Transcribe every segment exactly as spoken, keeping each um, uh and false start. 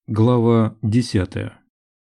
Глава десятая.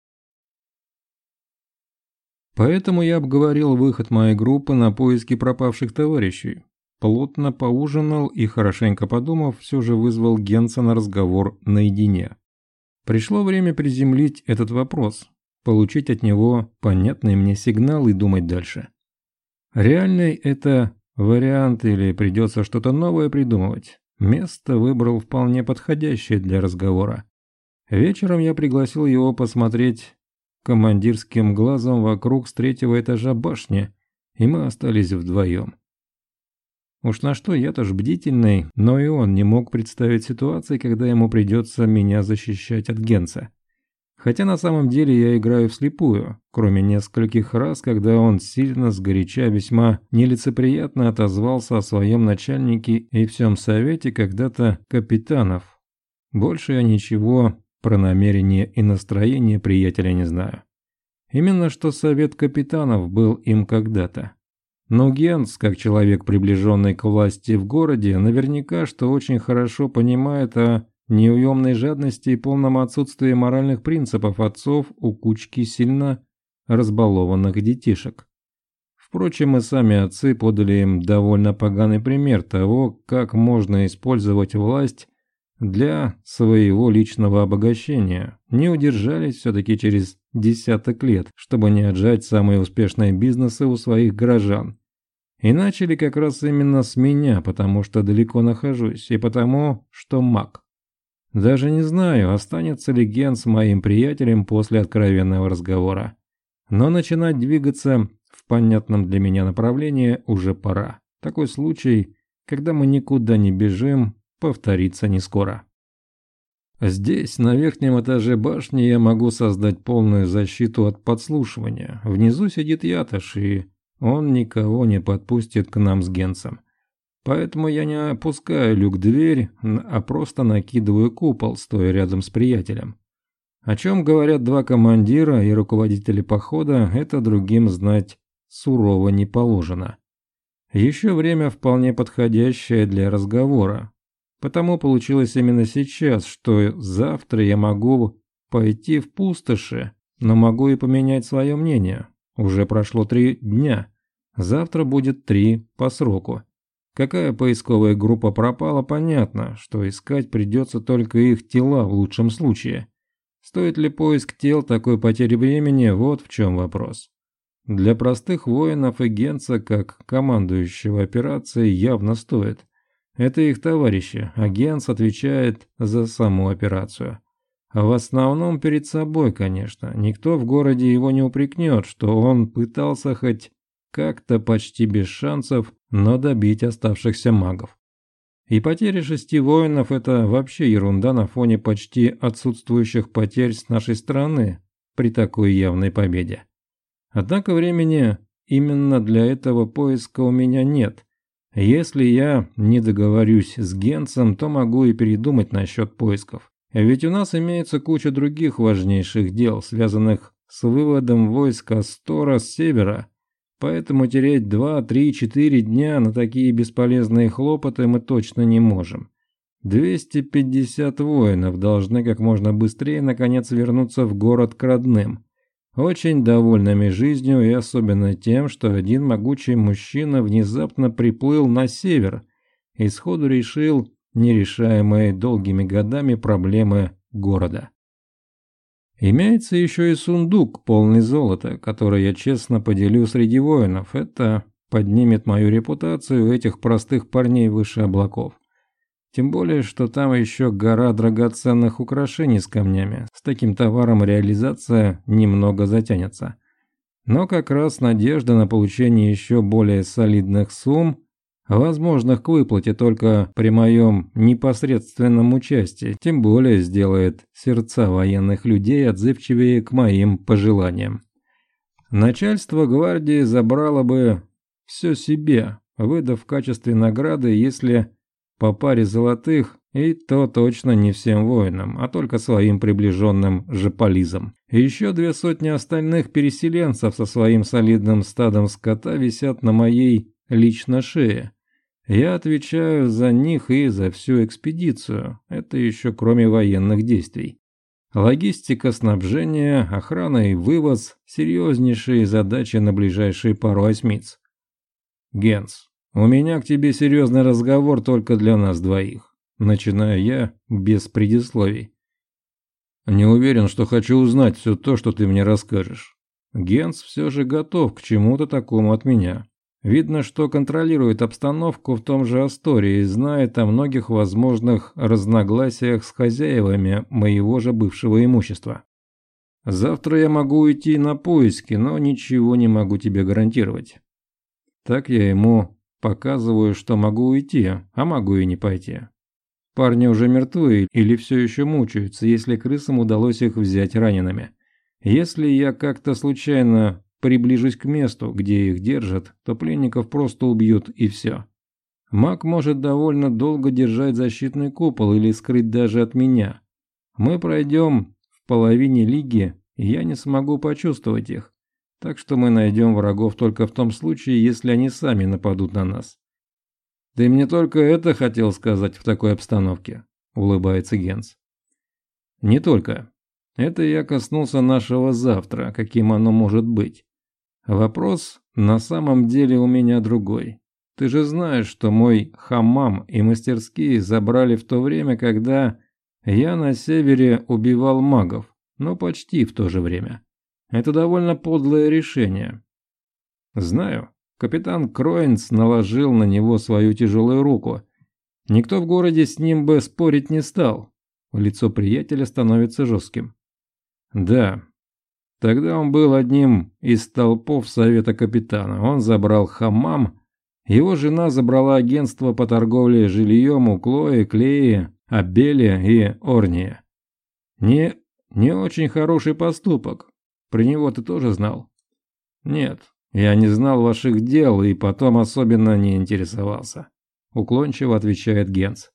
Поэтому я обговорил выход моей группы на поиски пропавших товарищей. Плотно поужинал и, хорошенько подумав, все же вызвал Генца на разговор наедине. Пришло время приземлить этот вопрос, получить от него понятный мне сигнал и думать дальше. Реальный это вариант или придется что-то новое придумывать? Место выбрал вполне подходящее для разговора. Вечером я пригласил его посмотреть командирским глазом вокруг с третьего этажа башни, и мы остались вдвоем. Уж на что я-то ж бдительный, но и он не мог представить ситуации, когда ему придется меня защищать от Генца. Хотя на самом деле я играю вслепую, кроме нескольких раз, когда он сильно сгоряча весьма нелицеприятно отозвался о своем начальнике и всем совете когда-то капитанов. Больше я ничего про намерение и настроение приятеля не знаю. Именно что совет капитанов был им когда-то. Но Генц, как человек, приближенный к власти в городе, наверняка что очень хорошо понимает о неуемной жадности и полном отсутствии моральных принципов отцов у кучки сильно разбалованных детишек. Впрочем, и сами отцы подали им довольно поганый пример того, как можно использовать власть для своего личного обогащения. Не удержались все-таки через десяток лет, чтобы не отжать самые успешные бизнесы у своих горожан. И начали как раз именно с меня, потому что далеко нахожусь, и потому, что маг. Даже не знаю, останется ли Генц моим приятелем после откровенного разговора. Но начинать двигаться в понятном для меня направлении уже пора. Такой случай, когда мы никуда не бежим, повторится не скоро. Здесь, на верхнем этаже башни, я могу создать полную защиту от подслушивания. Внизу сидит Ятош, и он никого не подпустит к нам с Генцем. Поэтому я не опускаю люк-дверь, а просто накидываю купол, стоя рядом с приятелем. О чем говорят два командира и руководители похода, это другим знать сурово не положено. Еще время вполне подходящее для разговора. Потому получилось именно сейчас, что завтра я могу пойти в пустоши, но могу и поменять свое мнение. Уже прошло три дня. Завтра будет три по сроку. Какая поисковая группа пропала, понятно, что искать придется только их тела в лучшем случае. Стоит ли поиск тел такой потери времени, вот в чем вопрос. Для простых воинов и Генца, как командующего операцией, явно стоит. Это их товарищи, а Генц отвечает за саму операцию. В основном перед собой, конечно. Никто в городе его не упрекнет, что он пытался хоть как-то почти без шансов, но добить оставшихся магов. И потери шести воинов – это вообще ерунда на фоне почти отсутствующих потерь с нашей стороны при такой явной победе. Однако времени именно для этого поиска у меня нет. Если я не договорюсь с Генцем, то могу и передумать насчет поисков. Ведь у нас имеется куча других важнейших дел, связанных с выводом войск Астора с севера. Поэтому терять два, три, четыре дня на такие бесполезные хлопоты мы точно не можем. двести пятьдесят воинов должны как можно быстрее наконец вернуться в город к родным. Очень довольными жизнью и особенно тем, что один могучий мужчина внезапно приплыл на север и сходу решил нерешаемые долгими годами проблемы города. Имеется еще и сундук, полный золота, который я честно поделю среди воинов. Это поднимет мою репутацию этих простых парней выше облаков. Тем более, что там еще гора драгоценных украшений с камнями. С таким товаром реализация немного затянется. Но как раз надежда на получение еще более солидных сумм, возможных к выплате только при моем непосредственном участии, тем более сделает сердца военных людей отзывчивее к моим пожеланиям. Начальство гвардии забрало бы все себе, выдав в качестве награды, если по паре золотых, и то точно не всем воинам, а только своим приближенным жополизам. И еще две сотни остальных переселенцев со своим солидным стадом скота висят на моей лично шее. Я отвечаю за них и за всю экспедицию, это еще кроме военных действий. Логистика снабжения, охрана и вывоз – серьезнейшие задачи на ближайшие пару осьмиц. Генс, у меня к тебе серьезный разговор только для нас двоих. Начинаю я без предисловий. Не уверен, что хочу узнать все то, что ты мне расскажешь. Генс все же готов к чему-то такому от меня. Видно, что контролирует обстановку в том же Астории и знает о многих возможных разногласиях с хозяевами моего же бывшего имущества. Завтра я могу уйти на поиски, но ничего не могу тебе гарантировать. Так я ему показываю, что могу уйти, а могу и не пойти. Парни уже мертвы или все еще мучаются, если крысам удалось их взять ранеными. Если я как-то случайно приближусь к месту, где их держат, то пленников просто убьют и все. Маг может довольно долго держать защитный купол или скрыть даже от меня. Мы пройдем в половине лиги, и я не смогу почувствовать их. Так что мы найдем врагов только в том случае, если они сами нападут на нас. «Ты мне только это хотел сказать в такой обстановке?» – улыбается Генс. «Не только. Это я коснулся нашего завтра, каким оно может быть. Вопрос на самом деле у меня другой. Ты же знаешь, что мой хаммам и мастерские забрали в то время, когда я на севере убивал магов, но почти в то же время. Это довольно подлое решение. Знаю, капитан Кроинс наложил на него свою тяжелую руку. Никто в городе с ним бы спорить не стал. Лицо приятеля становится жестким. Да. Тогда он был одним из столпов совета капитана. Он забрал хаммам. Его жена забрала агентство по торговле жильем у Клои, Клеи, Абеля и Орния. Не, не очень хороший поступок. Про него ты тоже знал? Нет, я не знал ваших дел и потом особенно не интересовался. Уклончиво отвечает Генс.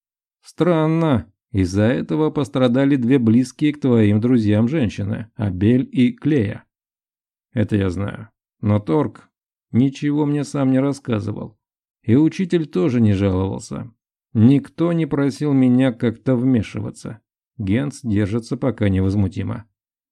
Странно. Из-за этого пострадали две близкие к твоим друзьям женщины, Абель и Клея. Это я знаю. Но Торг ничего мне сам не рассказывал. И учитель тоже не жаловался. Никто не просил меня как-то вмешиваться. Генс держится пока невозмутимо.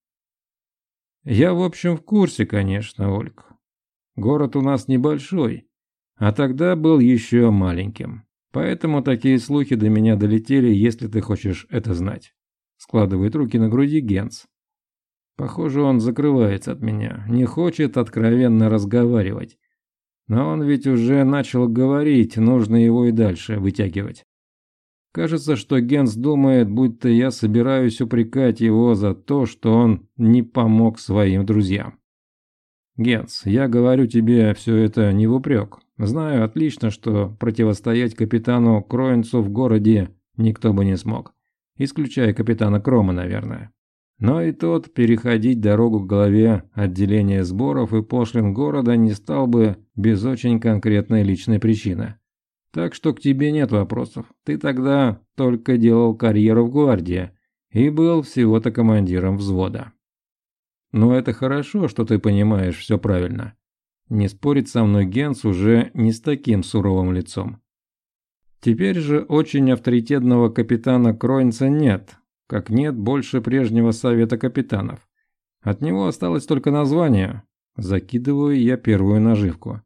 Я, в общем, в курсе, конечно, Ольг. Город у нас небольшой, а тогда был еще маленьким. Поэтому такие слухи до меня долетели, если ты хочешь это знать. Складывает руки на груди Генс. Похоже, он закрывается от меня, не хочет откровенно разговаривать. Но он ведь уже начал говорить, нужно его и дальше вытягивать. Кажется, что Генс думает, будто я собираюсь упрекать его за то, что он не помог своим друзьям. Генс, я говорю тебе все это не в упрек. Знаю отлично, что противостоять капитану Кроинцу в городе никто бы не смог. Исключая капитана Крома, наверное. Но и тот переходить дорогу к главе отделения сборов и пошлин города не стал бы без очень конкретной личной причины. Так что к тебе нет вопросов. Ты тогда только делал карьеру в гвардии и был всего-то командиром взвода. Но это хорошо, что ты понимаешь все правильно. Не спорит со мной Генс уже не с таким суровым лицом. Теперь же очень авторитетного капитана Кроинца нет, как нет больше прежнего совета капитанов. От него осталось только название. Закидываю я первую наживку.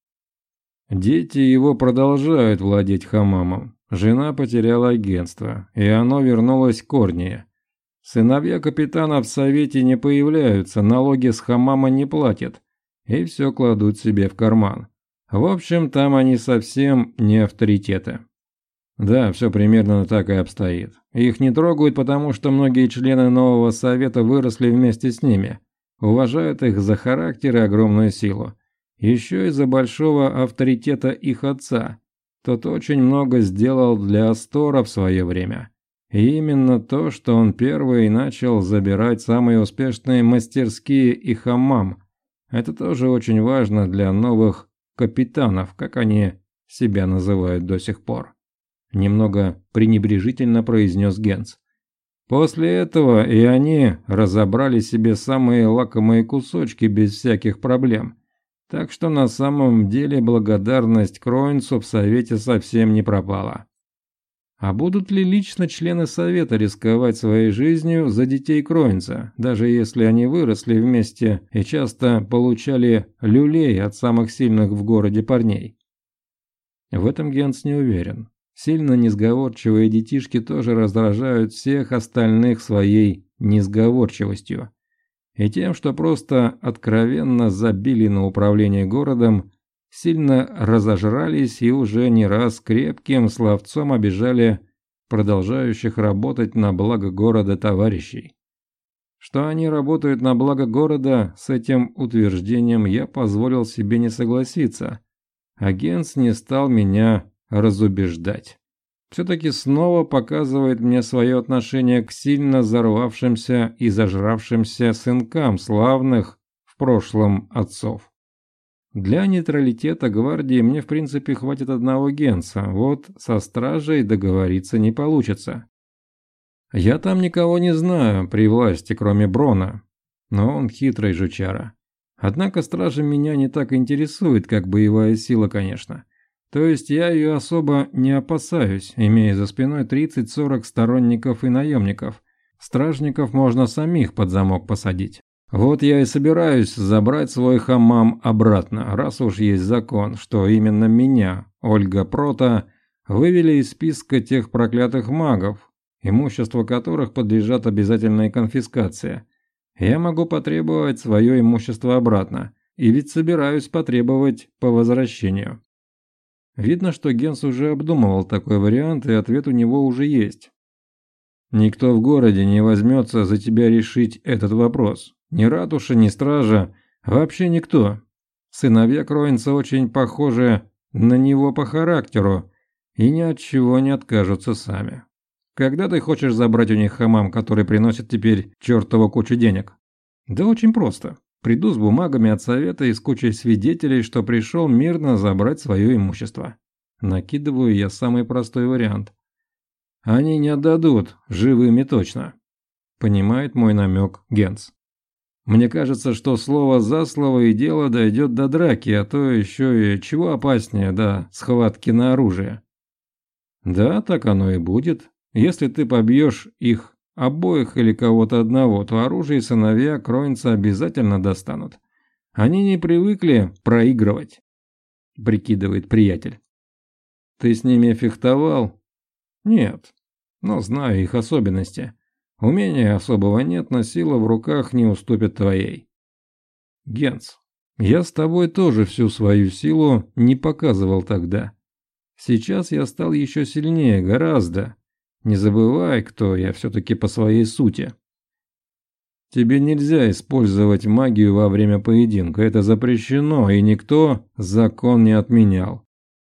Дети его продолжают владеть хаммамом. Жена потеряла агентство, и оно вернулось к Орнии. Сыновья капитана в совете не появляются, налоги с хаммама не платят, и все кладут себе в карман. В общем, там они совсем не авторитеты. Да, все примерно так и обстоит. Их не трогают, потому что многие члены нового совета выросли вместе с ними, уважают их за характер и огромную силу. Еще из-за большого авторитета их отца. Тот очень много сделал для Астора в свое время. И именно то, что он первый начал забирать самые успешные мастерские и хаммам. Это тоже очень важно для новых капитанов, как они себя называют до сих пор. Немного пренебрежительно произнес Генс. После этого и они разобрали себе самые лакомые кусочки без всяких проблем. Так что на самом деле благодарность Кроинцу в совете совсем не пропала. А будут ли лично члены совета рисковать своей жизнью за детей Кроинца, даже если они выросли вместе и часто получали люлей от самых сильных в городе парней? В этом Генс не уверен. Сильно несговорчивые детишки тоже раздражают всех остальных своей несговорчивостью. И тем, что просто откровенно забили на управление городом, сильно разожрались и уже не раз крепким словцом обижали продолжающих работать на благо города товарищей. Что они работают на благо города, с этим утверждением я позволил себе не согласиться, а Генс не стал меня разубеждать. Все-таки снова показывает мне свое отношение к сильно взорвавшимся и зажравшимся сынкам славных в прошлом отцов. Для нейтралитета гвардии мне в принципе хватит одного Генса, вот со стражей договориться не получится. Я там никого не знаю при власти, кроме Брона, но он хитрый жучара. Однако стража меня не так интересует, как боевая сила, конечно. То есть я ее особо не опасаюсь, имея за спиной тридцать-сорок сторонников и наемников. Стражников можно самих под замок посадить. Вот я и собираюсь забрать свой хамам обратно, раз уж есть закон, что именно меня, Ольга Прота, вывели из списка тех проклятых магов, имущество которых подлежат обязательной конфискации. Я могу потребовать свое имущество обратно, и ведь собираюсь потребовать по возвращению. Видно, что Генс уже обдумывал такой вариант, и ответ у него уже есть. Никто в городе не возьмется за тебя решить этот вопрос. Ни ратуша, ни стража, вообще никто. Сыновья Кроинца очень похожи на него по характеру и ни от чего не откажутся сами. Когда ты хочешь забрать у них хамам, который приносит теперь чертову кучу денег? Да очень просто. Приду с бумагами от совета и с кучей свидетелей, что пришел мирно забрать свое имущество. Накидываю я самый простой вариант. Они не отдадут, живыми точно. Понимает мой намек Генс. Мне кажется, что слово за слово и дело дойдет до драки, а то еще и чего опаснее, до схватки на оружие. Да, так оно и будет. Если ты побьешь их обоих или кого-то одного, то оружие и сыновья Кроинца обязательно достанут. Они не привыкли проигрывать, прикидывает приятель. Ты с ними фехтовал? Нет, но знаю их особенности. Умения особого нет, но сила в руках не уступит твоей. Генс, я с тобой тоже всю свою силу не показывал тогда. Сейчас я стал еще сильнее, гораздо. Не забывай, кто я все-таки по своей сути. Тебе нельзя использовать магию во время поединка, это запрещено, и никто закон не отменял.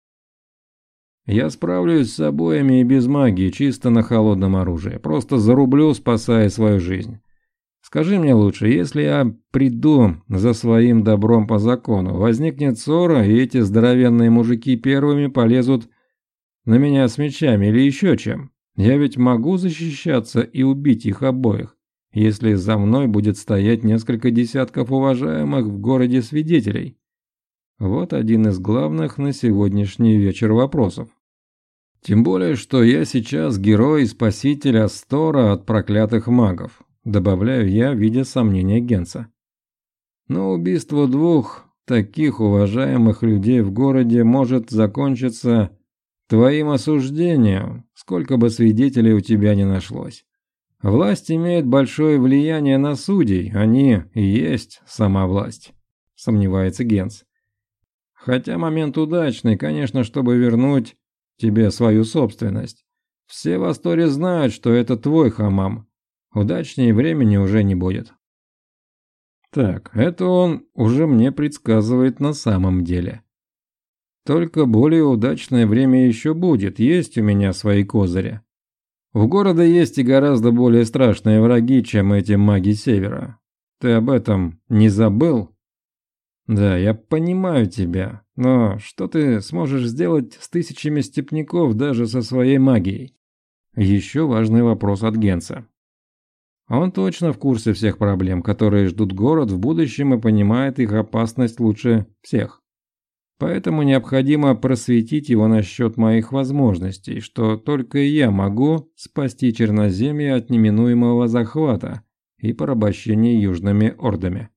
Я справлюсь с обоими и без магии, чисто на холодном оружии, просто зарублю, спасая свою жизнь. Скажи мне лучше, если я приду за своим добром по закону, возникнет ссора, и эти здоровенные мужики первыми полезут на меня с мечами или еще чем? Я ведь могу защищаться и убить их обоих, если за мной будет стоять несколько десятков уважаемых в городе свидетелей. Вот один из главных на сегодняшний вечер вопросов. Тем более, что я сейчас герой и спаситель Астора от проклятых магов, добавляю я, видя сомнения Генса. Но убийство двух таких уважаемых людей в городе может закончиться твоим осуждением, сколько бы свидетелей у тебя ни нашлось. Власть имеет большое влияние на судей, они и есть сама власть, сомневается Генс. Хотя момент удачный, конечно, чтобы вернуть тебе свою собственность. Все в Асторе знают, что это твой хамам. Удачнее времени уже не будет. Так, это он уже мне предсказывает на самом деле. Только более удачное время еще будет, есть у меня свои козыри. В города есть и гораздо более страшные враги, чем эти маги Севера. Ты об этом не забыл? Да, я понимаю тебя, но что ты сможешь сделать с тысячами степняков даже со своей магией? Еще важный вопрос от Генса. Он точно в курсе всех проблем, которые ждут город в будущем, и понимает их опасность лучше всех. Поэтому необходимо просветить его насчет моих возможностей, что только я могу спасти Черноземье от неминуемого захвата и порабощения южными ордами.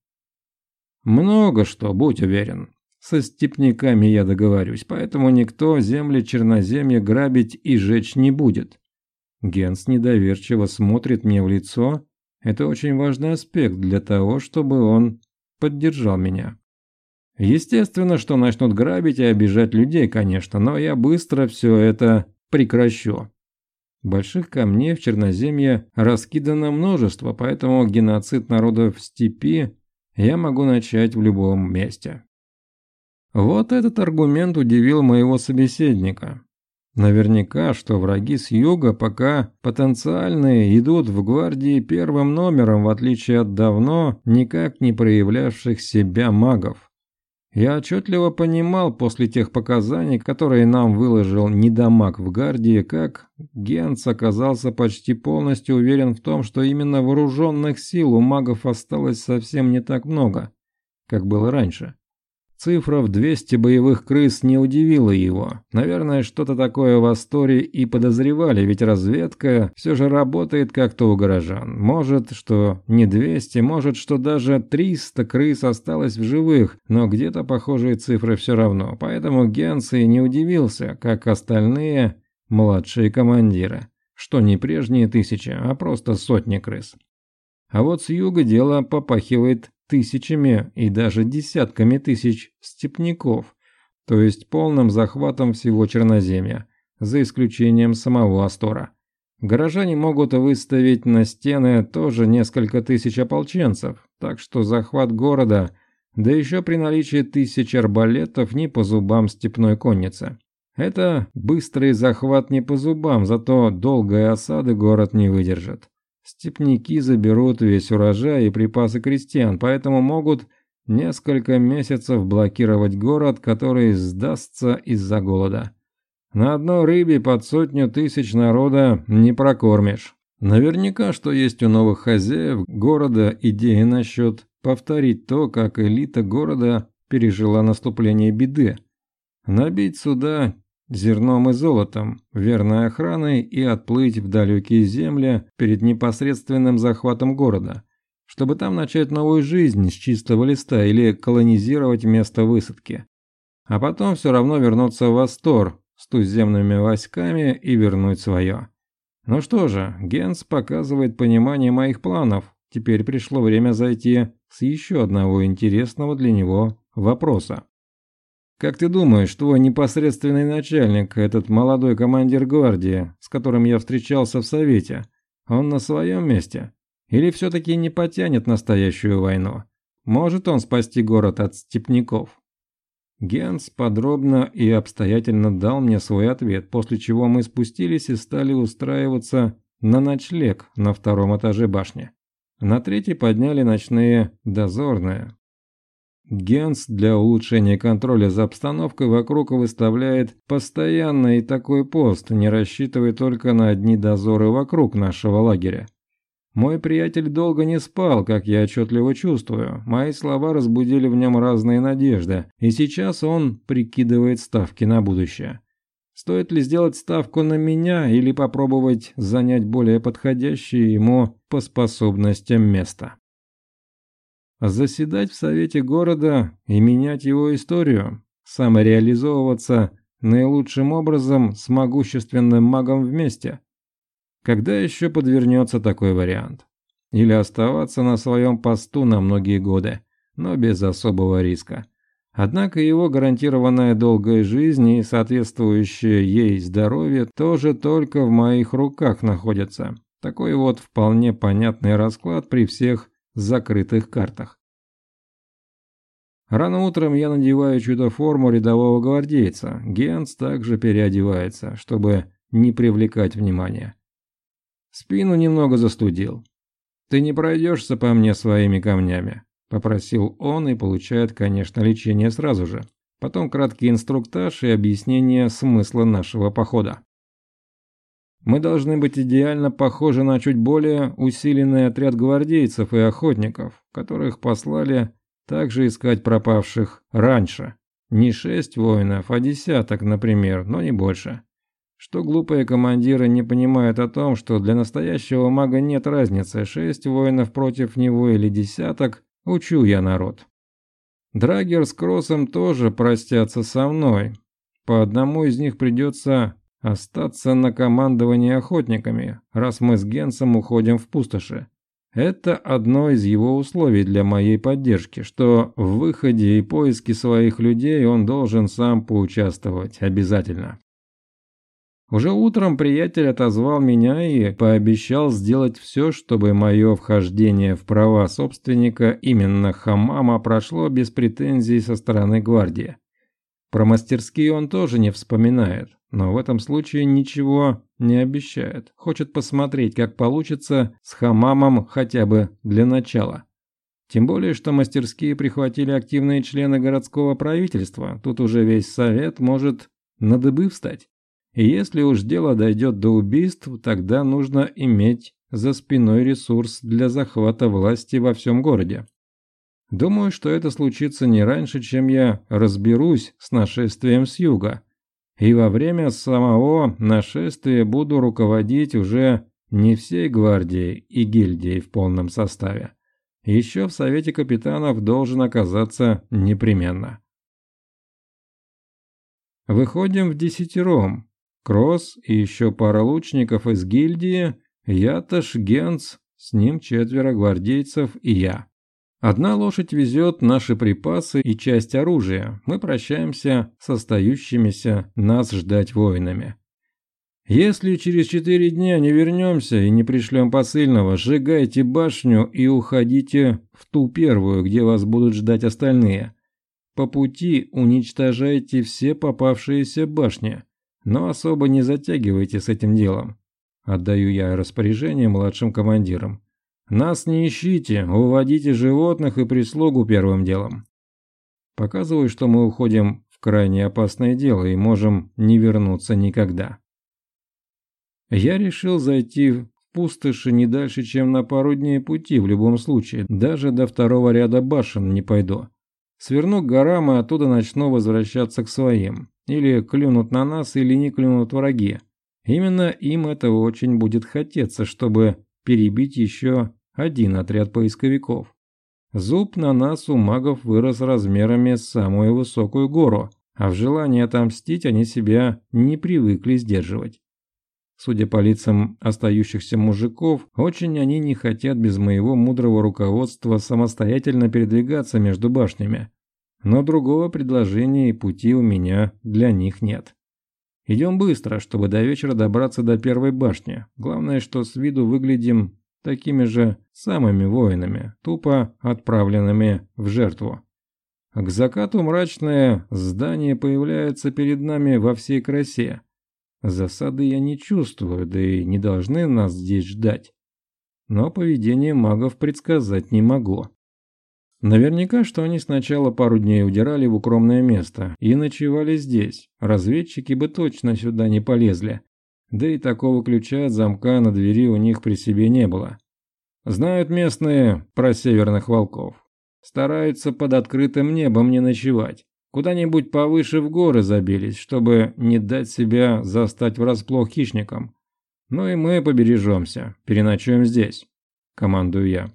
Много что, будь уверен. Со степняками я договорюсь, поэтому никто земли Черноземья грабить и жечь не будет. Генс недоверчиво смотрит мне в лицо. Это очень важный аспект для того, чтобы он поддержал меня. Естественно, что начнут грабить и обижать людей, конечно, но я быстро все это прекращу. Больших камней в Черноземье раскидано множество, поэтому геноцид народов в степи я могу начать в любом месте. Вот этот аргумент удивил моего собеседника. Наверняка, что враги с юга пока потенциальные идут в гвардии первым номером, в отличие от давно никак не проявлявших себя магов. Я отчетливо понимал после тех показаний, которые нам выложил недомаг в гвардии, как Генс оказался почти полностью уверен в том, что именно вооруженных сил у магов осталось совсем не так много, как было раньше. Цифра в двести боевых крыс не удивила его. Наверное, что-то такое в Асторе и подозревали, ведь разведка все же работает как-то у горожан. Может, что не двести, может, что даже триста крыс осталось в живых, но где-то похожие цифры все равно. Поэтому Генс и не удивился, как остальные младшие командиры, что не прежние тысячи, а просто сотни крыс. А вот с юга дело попахивает тысячами и даже десятками тысяч степняков, то есть полным захватом всего Черноземья, за исключением самого Астора. Горожане могут выставить на стены тоже несколько тысяч ополченцев, так что захват города, да еще при наличии тысяч арбалетов, не по зубам степной конницы. Это быстрый захват не по зубам, зато долгой осады город не выдержит. Степняки заберут весь урожай и припасы крестьян, поэтому могут несколько месяцев блокировать город, который сдастся из-за голода. На одной рыбе под сотню тысяч народа не прокормишь. Наверняка, что есть у новых хозяев города идея насчет повторить то, как элита города пережила наступление беды. Набить суда зерном и золотом, верной охраной и отплыть в далекие земли перед непосредственным захватом города, чтобы там начать новую жизнь с чистого листа или колонизировать место высадки. А потом все равно вернуться в Астор с туземными войсками и вернуть свое. Ну что же, Генс показывает понимание моих планов. Теперь пришло время зайти с еще одного интересного для него вопроса. «Как ты думаешь, твой непосредственный начальник, этот молодой командир гвардии, с которым я встречался в совете, он на своем месте? Или все-таки не потянет настоящую войну? Может он спасти город от степняков?» Генс подробно и обстоятельно дал мне свой ответ, после чего мы спустились и стали устраиваться на ночлег на втором этаже башни. На третий подняли ночные дозорные. Генс для улучшения контроля за обстановкой вокруг выставляет постоянно и такой пост, не рассчитывая только на одни дозоры вокруг нашего лагеря. Мой приятель долго не спал, как я отчетливо чувствую. Мои слова разбудили в нем разные надежды, и сейчас он прикидывает ставки на будущее. Стоит ли сделать ставку на меня или попробовать занять более подходящее ему по способностям место? Заседать в совете города и менять его историю, самореализовываться наилучшим образом с могущественным магом вместе. Когда еще подвернется такой вариант? Или оставаться на своем посту на многие годы, но без особого риска. Однако его гарантированная долгая жизнь и соответствующее ей здоровье тоже только в моих руках находятся. Такой вот вполне понятный расклад при всех закрытых картах. Рано утром я надеваю чью-то форму рядового гвардейца. Генс также переодевается, чтобы не привлекать внимания. Спину немного застудил. «Ты не пройдешься по мне своими камнями», — попросил он и получает, конечно, лечение сразу же. Потом краткий инструктаж и объяснение смысла нашего похода. Мы должны быть идеально похожи на чуть более усиленный отряд гвардейцев и охотников, которых послали также искать пропавших раньше, Не шесть воинов, а десяток, например, но не больше. Что глупые командиры не понимают о том, что для настоящего мага нет разницы, шесть воинов против него или десяток, учу я народ. Драгер с Кроссом тоже простятся со мной. По одному из них придется остаться на командовании охотниками, раз мы с Генсом уходим в пустоши. Это одно из его условий для моей поддержки, что в выходе и поиске своих людей он должен сам поучаствовать обязательно. Уже утром приятель отозвал меня и пообещал сделать все, чтобы мое вхождение в права собственника именно хаммама прошло без претензий со стороны гвардии. Про мастерские он тоже не вспоминает, но в этом случае ничего не обещает. Хочет посмотреть, как получится с хаммамом хотя бы для начала. Тем более, что мастерские прихватили активные члены городского правительства, тут уже весь совет может на дыбы встать. И если уж дело дойдет до убийств, тогда нужно иметь за спиной ресурс для захвата власти во всем городе. Думаю, что это случится не раньше, чем я разберусь с нашествием с юга. И во время самого нашествия буду руководить уже не всей гвардией и гильдией в полном составе. Еще в совете капитанов должен оказаться непременно. Выходим в десятером. Кросс и еще пара лучников из гильдии, Ятош, Генц, с ним четверо гвардейцев и я. Одна лошадь везет наши припасы и часть оружия. Мы прощаемся с остающимися нас ждать воинами. Если через четыре дня не вернемся и не пришлем посыльного, сжигайте башню и уходите в ту первую, где вас будут ждать остальные. По пути уничтожайте все попавшиеся башни. Но особо не затягивайте с этим делом. Отдаю я распоряжение младшим командирам. Нас не ищите, уводите животных и прислугу первым делом. Показываю, что мы уходим в крайне опасное дело и можем не вернуться никогда. Я решил зайти в пустоши не дальше, чем на пару дней пути в любом случае. Даже до второго ряда башен не пойду. Сверну к горам и оттуда начну возвращаться к своим. Или клюнут на нас, или не клюнут враги. Именно им этого очень будет хотеться, чтобы перебить еще один отряд поисковиков. Зуб на нас у магов вырос размерами с самую высокую гору, а в желании отомстить они себя не привыкли сдерживать. Судя по лицам остающихся мужиков, очень они не хотят без моего мудрого руководства самостоятельно передвигаться между башнями. Но другого предложения и пути у меня для них нет. Идем быстро, чтобы до вечера добраться до первой башни. Главное, что с виду выглядим такими же самыми воинами, тупо отправленными в жертву. К закату мрачное здание появляется перед нами во всей красе. Засады я не чувствую, да и не должны нас здесь ждать. Но поведение магов предсказать не могу. Наверняка, что они сначала пару дней удирали в укромное место и ночевали здесь. Разведчики бы точно сюда не полезли. Да и такого ключа от замка на двери у них при себе не было. Знают местные про северных волков. Стараются под открытым небом не ночевать. Куда-нибудь повыше в горы забились, чтобы не дать себя застать врасплох хищникам. Ну и мы побережемся, переночуем здесь, командую я.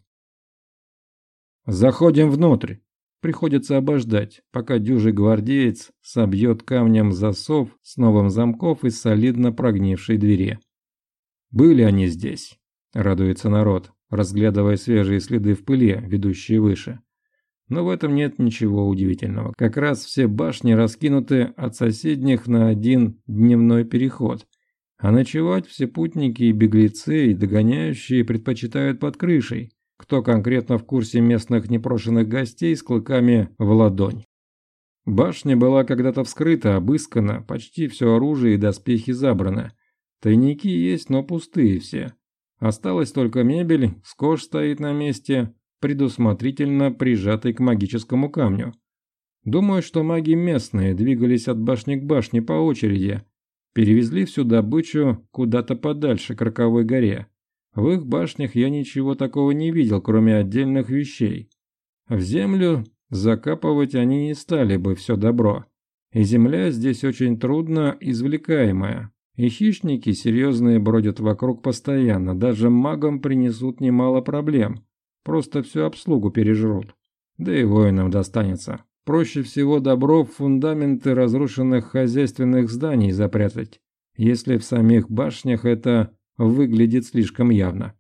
Заходим внутрь. Приходится обождать, пока дюжий гвардеец собьет камнем засов с новым замков из солидно прогнившей двери. Были они здесь, радуется народ, разглядывая свежие следы в пыли, ведущие выше. Но в этом нет ничего удивительного. Как раз все башни раскинуты от соседних на один дневной переход. А ночевать все путники и беглецы, и догоняющие предпочитают под крышей. Кто конкретно в курсе местных непрошенных гостей с клыками в ладонь. Башня была когда-то вскрыта, обыскана, почти все оружие и доспехи забрано. Тайники есть, но пустые все. Осталась только мебель, скож стоит на месте, предусмотрительно прижатый к магическому камню. Думаю, что маги местные двигались от башни к башне по очереди, перевезли всю добычу куда-то подальше к Роковой горе. В их башнях я ничего такого не видел, кроме отдельных вещей. В землю закапывать они не стали бы все добро. И земля здесь очень трудно извлекаемая. И хищники серьезные бродят вокруг постоянно, даже магам принесут немало проблем. Просто всю обслугу пережрут. Да и воинам достанется. Проще всего добро в фундаменты разрушенных хозяйственных зданий запрятать, если в самих башнях это выглядит слишком явно.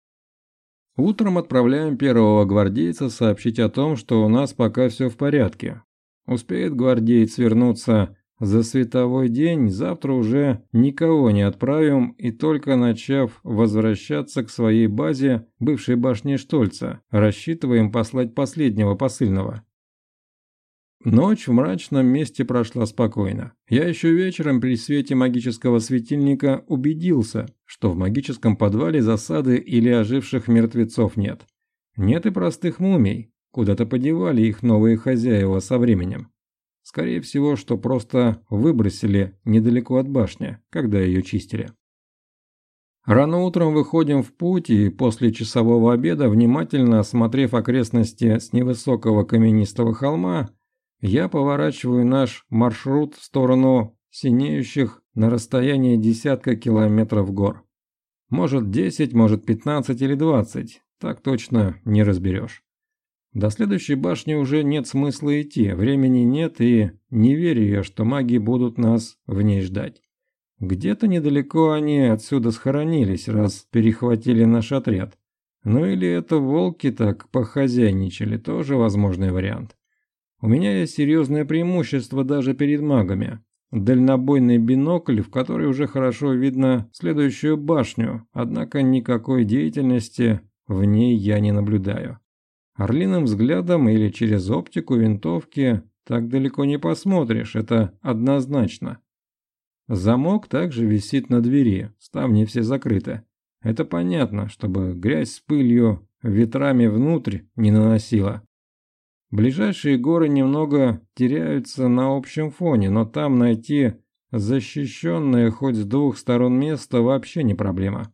Утром отправляем первого гвардейца сообщить о том, что у нас пока все в порядке. Успеет гвардеец вернуться за световой день, завтра уже никого не отправим, и только начав возвращаться к своей базе, бывшей башне Штольца, рассчитываем послать последнего посыльного. Ночь в мрачном месте прошла спокойно. Я еще вечером при свете магического светильника убедился, что в магическом подвале засады или оживших мертвецов нет. Нет и простых мумий, куда-то подевали их новые хозяева со временем. Скорее всего, что просто выбросили недалеко от башни, когда ее чистили. Рано утром выходим в путь и после часового обеда, внимательно осмотрев окрестности с невысокого каменистого холма, я поворачиваю наш маршрут в сторону синеющих на расстоянии десятка километров гор. Может десять, может пятнадцать или двадцать, так точно не разберешь. До следующей башни уже нет смысла идти, времени нет, и не верю я, что маги будут нас в ней ждать. Где-то недалеко они отсюда схоронились, раз перехватили наш отряд. Ну или это волки так похозяйничали, тоже возможный вариант. У меня есть серьезное преимущество даже перед магами. Дальнобойный бинокль, в который уже хорошо видно следующую башню, однако никакой деятельности в ней я не наблюдаю. Орлиным взглядом или через оптику винтовки так далеко не посмотришь, это однозначно. Замок также висит на двери, ставни все закрыты. Это понятно, чтобы грязь с пылью ветрами внутрь не наносила. Ближайшие горы немного теряются на общем фоне, но там найти защищенное хоть с двух сторон место вообще не проблема.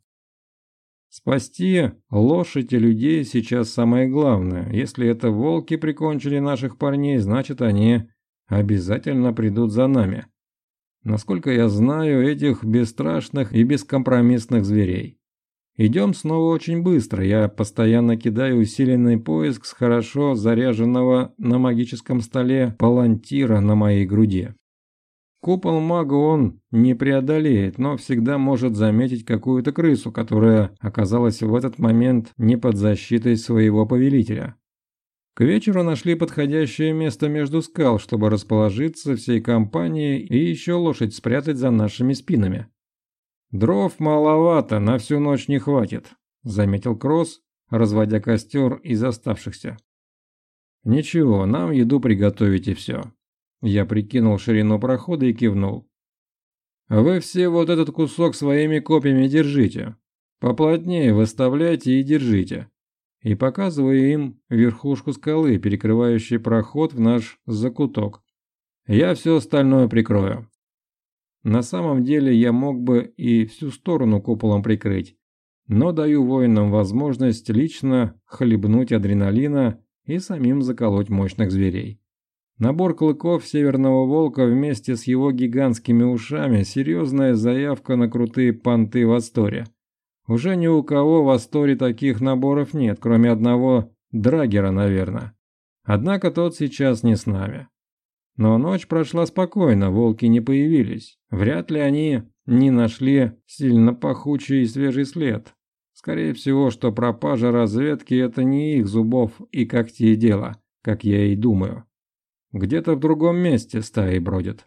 Спасти лошадь и людей сейчас самое главное. Если это волки прикончили наших парней, значит они обязательно придут за нами. Насколько я знаю этих бесстрашных и бескомпромиссных зверей. Идем снова очень быстро, я постоянно кидаю усиленный поиск с хорошо заряженного на магическом столе палантира на моей груди. Купол мага он не преодолеет, но всегда может заметить какую-то крысу, которая оказалась в этот момент не под защитой своего повелителя. К вечеру нашли подходящее место между скал, чтобы расположиться всей компанией и еще лошадь спрятать за нашими спинами. «Дров маловато, на всю ночь не хватит», — заметил Кросс, разводя костер из оставшихся. «Ничего, нам еду приготовить и все». Я прикинул ширину прохода и кивнул. «Вы все вот этот кусок своими копьями держите. Поплотнее выставляйте и держите». И показываю им верхушку скалы, перекрывающей проход в наш закуток. «Я все остальное прикрою». На самом деле я мог бы и всю сторону куполом прикрыть, но даю воинам возможность лично хлебнуть адреналина и самим заколоть мощных зверей. Набор клыков северного волка вместе с его гигантскими ушами – серьезная заявка на крутые понты в Асторе. Уже ни у кого в Асторе таких наборов нет, кроме одного Драгера, наверное. Однако тот сейчас не с нами. Но ночь прошла спокойно, волки не появились. Вряд ли они не нашли сильно пахучий и свежий след. Скорее всего, что пропажа разведки – это не их зубов и когтей дело, как я и думаю. Где-то в другом месте стаи бродят.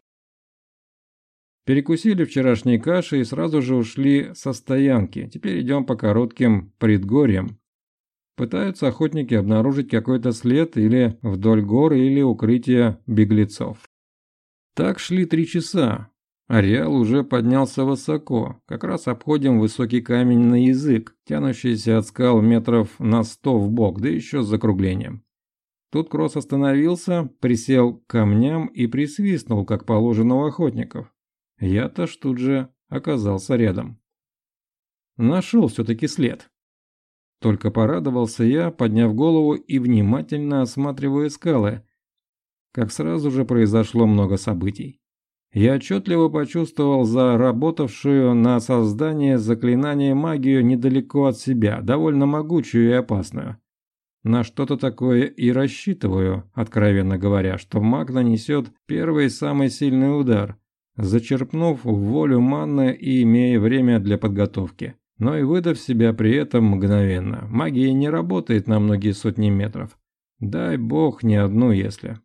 Перекусили вчерашней кашей и сразу же ушли со стоянки. Теперь идем по коротким предгорьям. Пытаются охотники обнаружить какой-то след или вдоль гор, или укрытие беглецов. Так шли три часа. Ареал уже поднялся высоко. Как раз обходим высокий камень на язык, тянущийся от скал метров на сто вбок, да еще с закруглением. Тут Кросс остановился, присел к камням и присвистнул, как положено у охотников. Я-то ж тут же оказался рядом. Нашел все-таки след. Только порадовался я, подняв голову и внимательно осматривая скалы, как сразу же произошло много событий. Я отчетливо почувствовал заработавшую на создание заклинания магию недалеко от себя, довольно могучую и опасную. На что-то такое и рассчитываю, откровенно говоря, что маг нанесет первый самый сильный удар, зачерпнув волю манны и имея время для подготовки, но и выдав себя при этом мгновенно. Магия не работает на многие сотни метров. Дай бог не одну, если...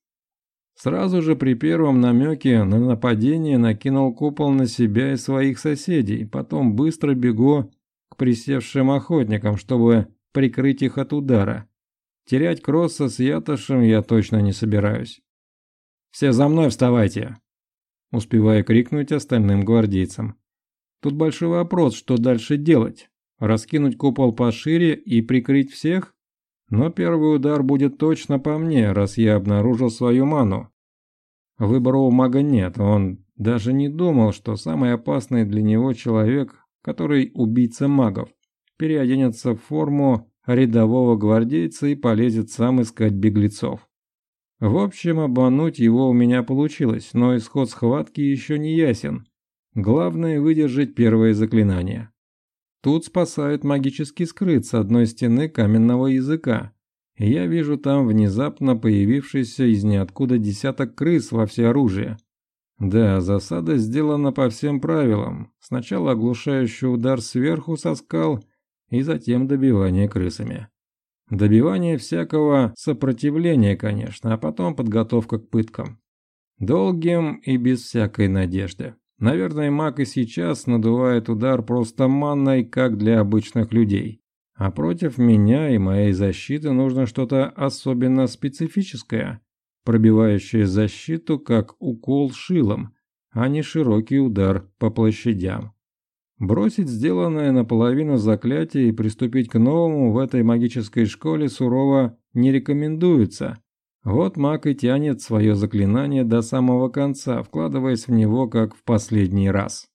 Сразу же при первом намеке на нападение накинул купол на себя и своих соседей, потом быстро бегу к присевшим охотникам, чтобы прикрыть их от удара. Терять Кросса с Ятошем я точно не собираюсь. «Все за мной вставайте!» Успеваю крикнуть остальным гвардейцам. Тут большой вопрос, что дальше делать? Раскинуть купол пошире и прикрыть всех? Но первый удар будет точно по мне, раз я обнаружил свою ману. Выбора у мага нет, он даже не думал, что самый опасный для него человек, который убийца магов, переоденется в форму рядового гвардейца и полезет сам искать беглецов. В общем, обмануть его у меня получилось, но исход схватки еще не ясен. Главное выдержать первое заклинание. Тут спасает магический скрыт с одной стены каменного языка. Я вижу там внезапно появившийся из ниоткуда десяток крыс во всеоружие. Да, засада сделана по всем правилам. Сначала оглушающий удар сверху со скал, и затем добивание крысами. Добивание всякого сопротивления, конечно, а потом подготовка к пыткам. Долгим и без всякой надежды. Наверное, маг и сейчас надувает удар просто манной, как для обычных людей. А против меня и моей защиты нужно что-то особенно специфическое, пробивающее защиту, как укол шилом, а не широкий удар по площадям. Бросить сделанное наполовину заклятие и приступить к новому в этой магической школе сурово не рекомендуется. Вот маг и тянет свое заклинание до самого конца, вкладываясь в него как в последний раз.